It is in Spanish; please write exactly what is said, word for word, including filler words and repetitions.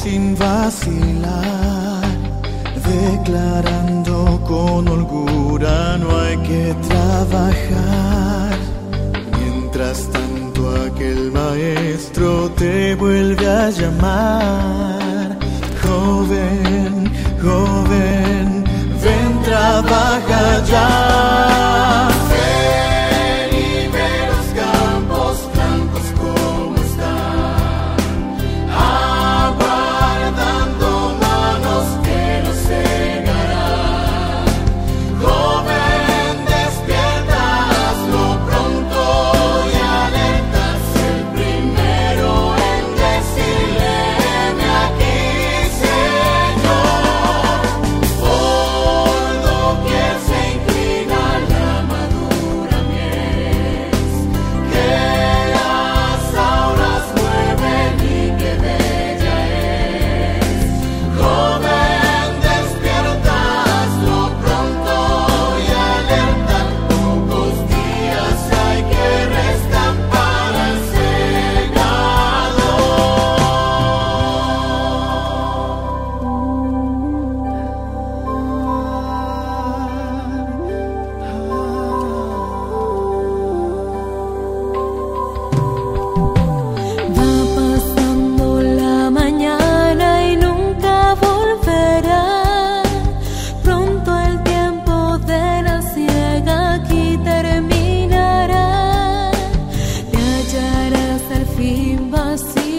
sin vacilar, declarando con holgura no hay que trabajar. Mientras tanto aquel maestro te vuelve a llamar. Joven, joven, ven, trabaja ya. Ven y ve los campos blancos como están, aguardando manos que los segarán. Joven, despierta, hazlo pronto y alertas, el primero en decirle: heme aquí, Señor. Por doquier se inclina la madura mies, que las auras mueven y que bella es. Joven, despierta, hazlo pronto y alerta, pocos días hay que restan para el Va pasando la mañana y nunca volverá. Pronto el tiempo de la siega aquí terminará. Te hallarás al fin vacío.